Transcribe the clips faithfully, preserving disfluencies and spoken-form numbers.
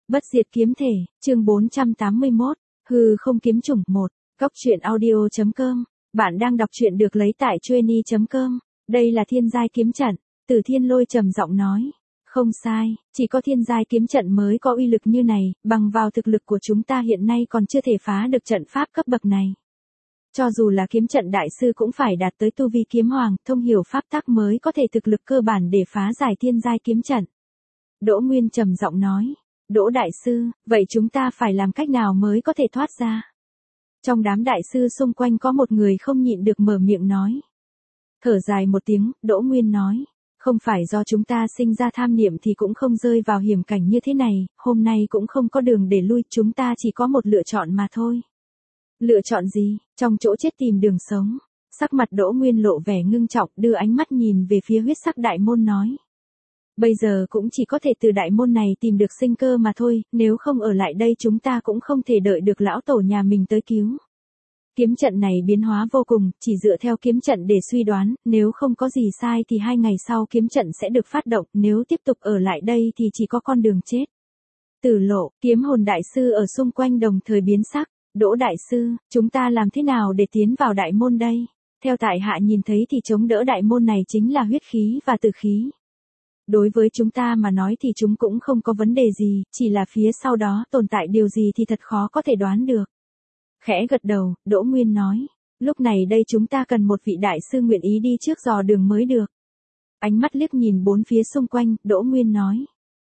Bất diệt kiếm thể, chương bốn trăm tám mươi mốt, hư không kiếm chủng một, góc truyện audio.com, bạn đang đọc truyện được lấy tại chueny chấm com, đây là thiên giai kiếm trận, Từ Thiên Lôi trầm giọng nói, không sai, chỉ có thiên giai kiếm trận mới có uy lực như này, bằng vào thực lực của chúng ta hiện nay còn chưa thể phá được trận pháp cấp bậc này. Cho dù là kiếm trận đại sư cũng phải đạt tới tu vi kiếm hoàng, thông hiểu pháp tắc mới có thể thực lực cơ bản để phá giải thiên giai kiếm trận. Đỗ Nguyên trầm giọng nói, Đỗ đại sư, vậy chúng ta phải làm cách nào mới có thể thoát ra? Trong đám đại sư xung quanh có một người không nhịn được mở miệng nói. Thở dài một tiếng, Đỗ Nguyên nói, không phải do chúng ta sinh ra tham niệm thì cũng không rơi vào hiểm cảnh như thế này, hôm nay cũng không có đường để lui, chúng ta chỉ có một lựa chọn mà thôi. Lựa chọn gì? Trong chỗ chết tìm đường sống. Sắc mặt Đỗ Nguyên lộ vẻ ngưng trọng, đưa ánh mắt nhìn về phía huyết sắc đại môn nói. Bây giờ cũng chỉ có thể từ đại môn này tìm được sinh cơ mà thôi, nếu không ở lại đây chúng ta cũng không thể đợi được lão tổ nhà mình tới cứu. Kiếm trận này biến hóa vô cùng, chỉ dựa theo kiếm trận để suy đoán, nếu không có gì sai thì hai ngày sau kiếm trận sẽ được phát động, nếu tiếp tục ở lại đây thì chỉ có con đường chết. Tử Lộ, kiếm hồn đại sư ở xung quanh đồng thời biến sắc, Đỗ đại sư, chúng ta làm thế nào để tiến vào đại môn đây? Theo tại hạ nhìn thấy thì chống đỡ đại môn này chính là huyết khí và tử khí. Đối với chúng ta mà nói thì chúng cũng không có vấn đề gì, chỉ là phía sau đó tồn tại điều gì thì thật khó có thể đoán được. Khẽ gật đầu, Đỗ Nguyên nói, lúc này đây chúng ta cần một vị đại sư nguyện ý đi trước dò đường mới được. Ánh mắt liếc nhìn bốn phía xung quanh, Đỗ Nguyên nói.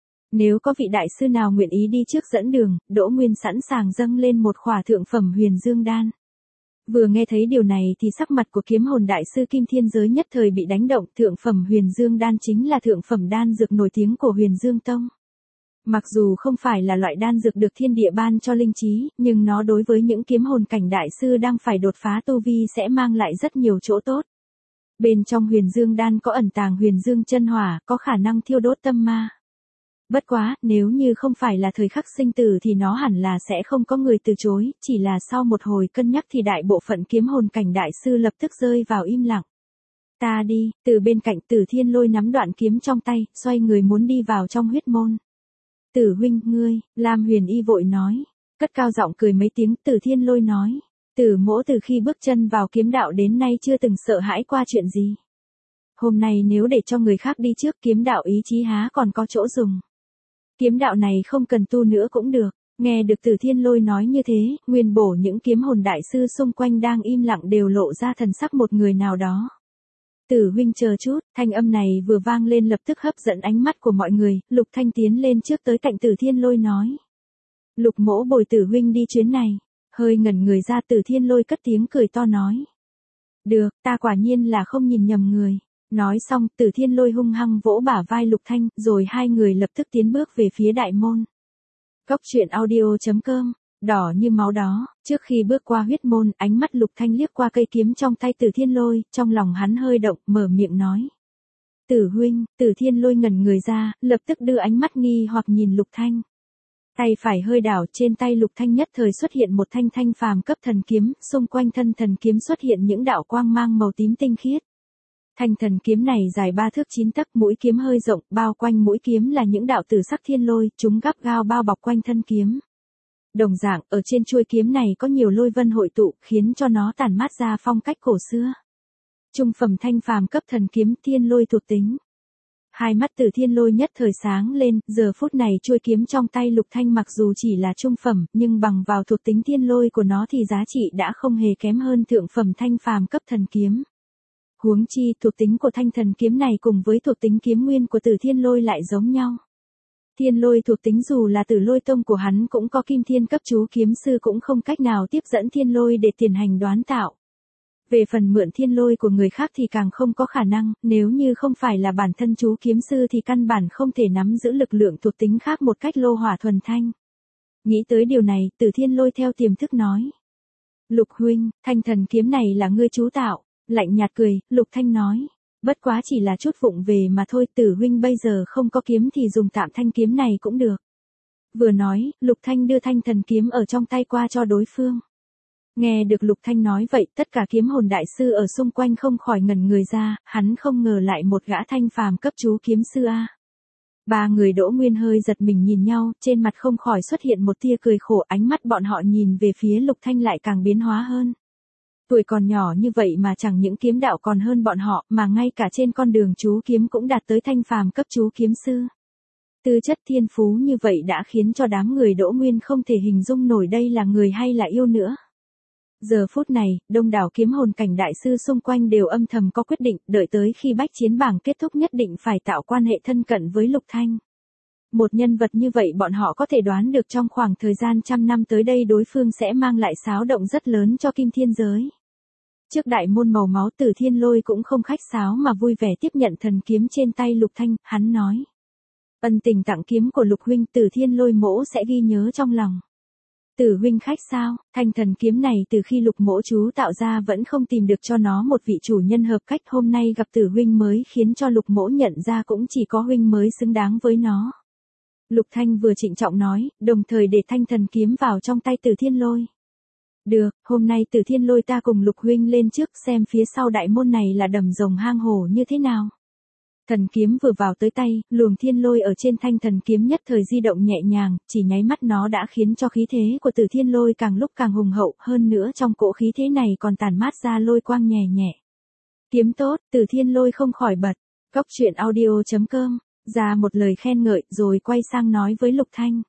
Nếu có vị đại sư nào nguyện ý đi trước dẫn đường, Đỗ Nguyên sẵn sàng dâng lên một khỏa thượng phẩm huyền dương đan. Vừa nghe thấy điều này thì sắc mặt của kiếm hồn đại sư Kim Thiên Giới nhất thời bị đánh động, thượng phẩm huyền dương đan chính là thượng phẩm đan dược nổi tiếng của Huyền Dương Tông. Mặc dù không phải là loại đan dược được thiên địa ban cho linh trí, nhưng nó đối với những kiếm hồn cảnh đại sư đang phải đột phá tu vi sẽ mang lại rất nhiều chỗ tốt. Bên trong huyền dương đan có ẩn tàng huyền dương chân hỏa, có khả năng thiêu đốt tâm ma. Bất quá, nếu như không phải là thời khắc sinh tử thì nó hẳn là sẽ không có người từ chối, chỉ là sau một hồi cân nhắc thì đại bộ phận kiếm hồn cảnh đại sư lập tức rơi vào im lặng. Ta đi, từ bên cạnh Tử Thiên Lôi nắm đoạn kiếm trong tay, xoay người muốn đi vào trong huyết môn. Tử huynh, ngươi, Lam Huyền Y vội nói, cất cao giọng cười mấy tiếng, Tử Thiên Lôi nói, Tử mỗ từ khi bước chân vào kiếm đạo đến nay chưa từng sợ hãi qua chuyện gì. Hôm nay nếu để cho người khác đi trước kiếm đạo ý chí há còn có chỗ dùng. Kiếm đạo này không cần tu nữa cũng được. Nghe được Tử Thiên Lôi nói như thế, nguyên bổ những kiếm hồn đại sư xung quanh đang im lặng đều lộ ra thần sắc một người nào đó. Tử huynh chờ chút, thanh âm này vừa vang lên lập tức hấp dẫn ánh mắt của mọi người, Lục Thanh tiến lên trước tới cạnh Tử Thiên Lôi nói. Lục mỗ bồi Tử huynh đi chuyến này, hơi ngẩn người ra Tử Thiên Lôi cất tiếng cười to nói. Được, ta quả nhiên là không nhìn nhầm người. Nói xong, Tử Thiên Lôi hung hăng vỗ bả vai Lục Thanh, rồi hai người lập tức tiến bước về phía đại môn. Góc truyện audio.com, đỏ như máu đó, trước khi bước qua huyết môn, ánh mắt Lục Thanh liếc qua cây kiếm trong tay Tử Thiên Lôi, trong lòng hắn hơi động, mở miệng nói. Tử huynh, Tử Thiên Lôi ngẩn người ra, lập tức đưa ánh mắt nghi hoặc nhìn Lục Thanh. Tay phải hơi đảo, trên tay Lục Thanh nhất thời xuất hiện một thanh thanh phàm cấp thần kiếm, xung quanh thân thần kiếm xuất hiện những đạo quang mang màu tím tinh khiết. Thanh thần kiếm này dài ba thước chín tấc, mũi kiếm hơi rộng, bao quanh mũi kiếm là những đạo tử sắc thiên lôi, chúng gắt gao bao bọc quanh thân kiếm. Đồng dạng, ở trên chuôi kiếm này có nhiều lôi vân hội tụ, khiến cho nó tản mát ra phong cách cổ xưa. Trung phẩm thanh phàm cấp thần kiếm thiên lôi thuộc tính. Hai mắt Tử Thiên Lôi nhất thời sáng lên, giờ phút này chuôi kiếm trong tay Lục Thanh mặc dù chỉ là trung phẩm, nhưng bằng vào thuộc tính thiên lôi của nó thì giá trị đã không hề kém hơn thượng phẩm thanh phàm cấp thần kiếm. Huống chi, thuộc tính của thanh thần kiếm này cùng với thuộc tính kiếm nguyên của Tử Thiên Lôi lại giống nhau. Thiên lôi thuộc tính dù là Tử Lôi Tông của hắn cũng có kim thiên cấp chú kiếm sư cũng không cách nào tiếp dẫn thiên lôi để tiến hành đoán tạo. Về phần mượn thiên lôi của người khác thì càng không có khả năng, nếu như không phải là bản thân chú kiếm sư thì căn bản không thể nắm giữ lực lượng thuộc tính khác một cách lô hỏa thuần thanh. Nghĩ tới điều này, Tử Thiên Lôi theo tiềm thức nói. Lục huynh, thanh thần kiếm này là ngươi chú tạo. Lạnh nhạt cười, Lục Thanh nói. Bất quá chỉ là chút vụng về mà thôi, Tử huynh bây giờ không có kiếm thì dùng tạm thanh kiếm này cũng được. Vừa nói, Lục Thanh đưa thanh thần kiếm ở trong tay qua cho đối phương. Nghe được Lục Thanh nói vậy, tất cả kiếm hồn đại sư ở xung quanh không khỏi ngẩn người ra, hắn không ngờ lại một gã thanh phàm cấp chú kiếm sư a. Ba người Đỗ Nguyên hơi giật mình nhìn nhau, trên mặt không khỏi xuất hiện một tia cười khổ, ánh mắt bọn họ nhìn về phía Lục Thanh lại càng biến hóa hơn. Tuổi còn nhỏ như vậy mà chẳng những kiếm đạo còn hơn bọn họ, mà ngay cả trên con đường chú kiếm cũng đạt tới thanh phàm cấp chú kiếm sư. Tư chất thiên phú như vậy đã khiến cho đám người Đỗ Nguyên không thể hình dung nổi đây là người hay là yêu nữa. Giờ phút này, đông đảo kiếm hồn cảnh đại sư xung quanh đều âm thầm có quyết định, đợi tới khi bách chiến bảng kết thúc nhất định phải tạo quan hệ thân cận với Lục Thanh. Một nhân vật như vậy bọn họ có thể đoán được trong khoảng thời gian trăm năm tới đây đối phương sẽ mang lại xáo động rất lớn cho Kim Thiên giới. Trước đại môn màu máu, Tử Thiên Lôi cũng không khách sáo mà vui vẻ tiếp nhận thần kiếm trên tay Lục Thanh, hắn nói. Ân tình tặng kiếm của Lục huynh, Tử Thiên Lôi mỗ sẽ ghi nhớ trong lòng. Tử huynh khách sao? Thanh thần kiếm này từ khi Lục mỗ chú tạo ra vẫn không tìm được cho nó một vị chủ nhân hợp cách, hôm nay gặp Tử huynh mới khiến cho Lục mỗ nhận ra cũng chỉ có huynh mới xứng đáng với nó. Lục Thanh vừa trịnh trọng nói, đồng thời để thanh thần kiếm vào trong tay Tử Thiên Lôi. Được, hôm nay Tử Thiên Lôi ta cùng Lục huynh lên trước xem phía sau đại môn này là đầm rồng hang hổ như thế nào. Thần kiếm vừa vào tới tay, luồng thiên lôi ở trên thanh thần kiếm nhất thời di động nhẹ nhàng, chỉ nháy mắt nó đã khiến cho khí thế của Tử Thiên Lôi càng lúc càng hùng hậu, hơn nữa trong cỗ khí thế này còn tản mát ra lôi quang nhẹ nhẹ. Kiếm tốt, Tử Thiên Lôi không khỏi bật. Cốc truyện audio chấm com, ra một lời khen ngợi rồi quay sang nói với Lục Thanh.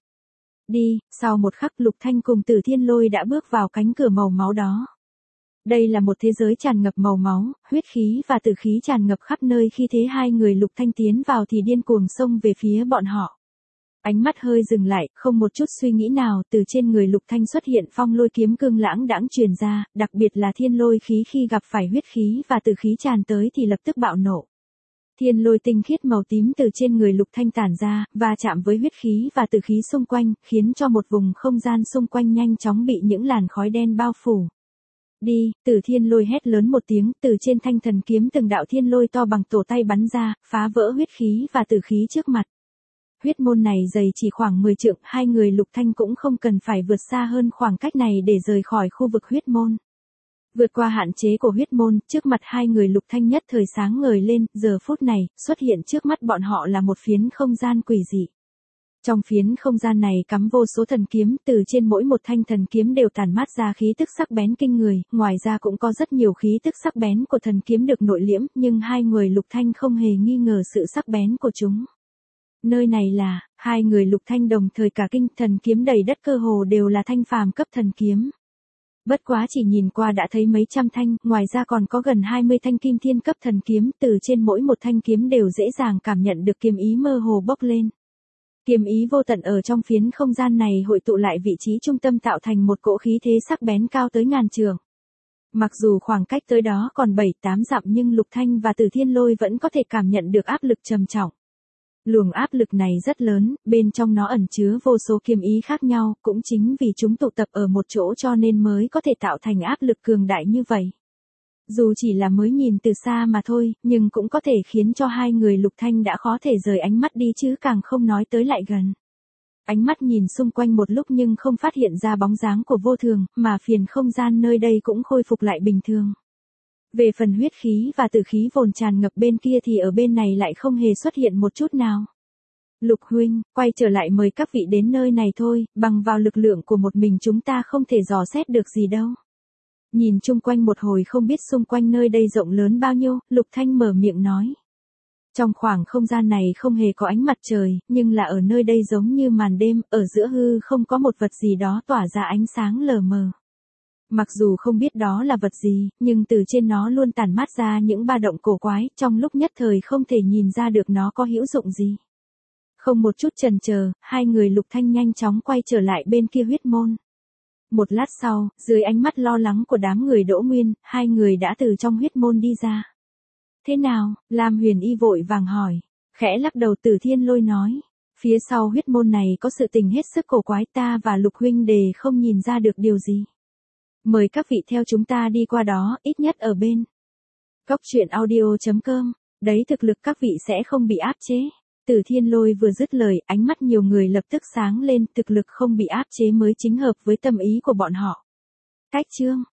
Đi, sau một khắc Lục Thanh cùng Tử Thiên Lôi đã bước vào cánh cửa màu máu đó. Đây là một thế giới tràn ngập màu máu, huyết khí và tử khí tràn ngập khắp nơi, khi thế hai người Lục Thanh tiến vào thì điên cuồng xông về phía bọn họ. Ánh mắt hơi dừng lại, không một chút suy nghĩ nào, từ trên người Lục Thanh xuất hiện phong lôi kiếm cương lãng đãng truyền ra, đặc biệt là thiên lôi khí khi gặp phải huyết khí và tử khí tràn tới thì lập tức bạo nổ. Thiên lôi tinh khiết màu tím từ trên người Lục Thanh tản ra, và chạm với huyết khí và tử khí xung quanh, khiến cho một vùng không gian xung quanh nhanh chóng bị những làn khói đen bao phủ. Đi, Tử Thiên Lôi hét lớn một tiếng, từ trên thanh thần kiếm từng đạo thiên lôi to bằng tổ tay bắn ra, phá vỡ huyết khí và tử khí trước mặt. Huyết môn này dày chỉ khoảng mười trượng, hai người Lục Thanh cũng không cần phải vượt xa hơn khoảng cách này để rời khỏi khu vực huyết môn. Vượt qua hạn chế của huyết môn, trước mặt hai người Lục Thanh nhất thời sáng ngời lên, giờ phút này, xuất hiện trước mắt bọn họ là một phiến không gian quỷ dị. Trong phiến không gian này cắm vô số thần kiếm, từ trên mỗi một thanh thần kiếm đều tản mát ra khí tức sắc bén kinh người, ngoài ra cũng có rất nhiều khí tức sắc bén của thần kiếm được nội liễm, nhưng hai người Lục Thanh không hề nghi ngờ sự sắc bén của chúng. Nơi này là, hai người Lục Thanh đồng thời cả kinh, thần kiếm đầy đất cơ hồ đều là thanh phàm cấp thần kiếm. Bất quá chỉ nhìn qua đã thấy mấy trăm thanh, ngoài ra còn có gần hai mươi thanh kim thiên cấp thần kiếm, từ trên mỗi một thanh kiếm đều dễ dàng cảm nhận được kiếm ý mơ hồ bốc lên. Kiếm ý vô tận ở trong phiến không gian này hội tụ lại vị trí trung tâm tạo thành một cỗ khí thế sắc bén cao tới ngàn trượng. Mặc dù khoảng cách tới đó còn bảy tám dặm nhưng Lục Thanh và Tử Thiên Lôi vẫn có thể cảm nhận được áp lực trầm trọng. Luồng áp lực này rất lớn, bên trong nó ẩn chứa vô số kiếm ý khác nhau, cũng chính vì chúng tụ tập ở một chỗ cho nên mới có thể tạo thành áp lực cường đại như vậy. Dù chỉ là mới nhìn từ xa mà thôi, nhưng cũng có thể khiến cho hai người Lục Thanh đã khó thể rời ánh mắt đi chứ càng không nói tới lại gần. Ánh mắt nhìn xung quanh một lúc nhưng không phát hiện ra bóng dáng của vô thường, mà phiền không gian nơi đây cũng khôi phục lại bình thường. Về phần huyết khí và tử khí vồn tràn ngập bên kia thì ở bên này lại không hề xuất hiện một chút nào. Lục huynh, quay trở lại mời các vị đến nơi này thôi, bằng vào lực lượng của một mình chúng ta không thể dò xét được gì đâu. Nhìn chung quanh một hồi không biết xung quanh nơi đây rộng lớn bao nhiêu, Lục Thanh mở miệng nói. Trong khoảng không gian này không hề có ánh mặt trời, nhưng là ở nơi đây giống như màn đêm, ở giữa hư không có một vật gì đó tỏa ra ánh sáng lờ mờ. Mặc dù không biết đó là vật gì, nhưng từ trên nó luôn tản mát ra những ba động cổ quái, trong lúc nhất thời không thể nhìn ra được nó có hữu dụng gì. Không một chút chần chờ, hai người Lục Thanh nhanh chóng quay trở lại bên kia huyết môn. Một lát sau, dưới ánh mắt lo lắng của đám người Đỗ Nguyên, hai người đã từ trong huyết môn đi ra. Thế nào? Lam Huyền Y vội vàng hỏi. Khẽ lắc đầu, Tử Thiên Lôi nói. Phía sau huyết môn này có sự tình hết sức cổ quái, ta và Lục huynh đề không nhìn ra được điều gì. Mời các vị theo chúng ta đi qua đó, ít nhất ở bên Cốc truyện audio chấm com, đấy thực lực các vị sẽ không bị áp chế. Tử Thiên Lôi vừa dứt lời, ánh mắt nhiều người lập tức sáng lên, thực lực không bị áp chế mới chính hợp với tâm ý của bọn họ. Cách chương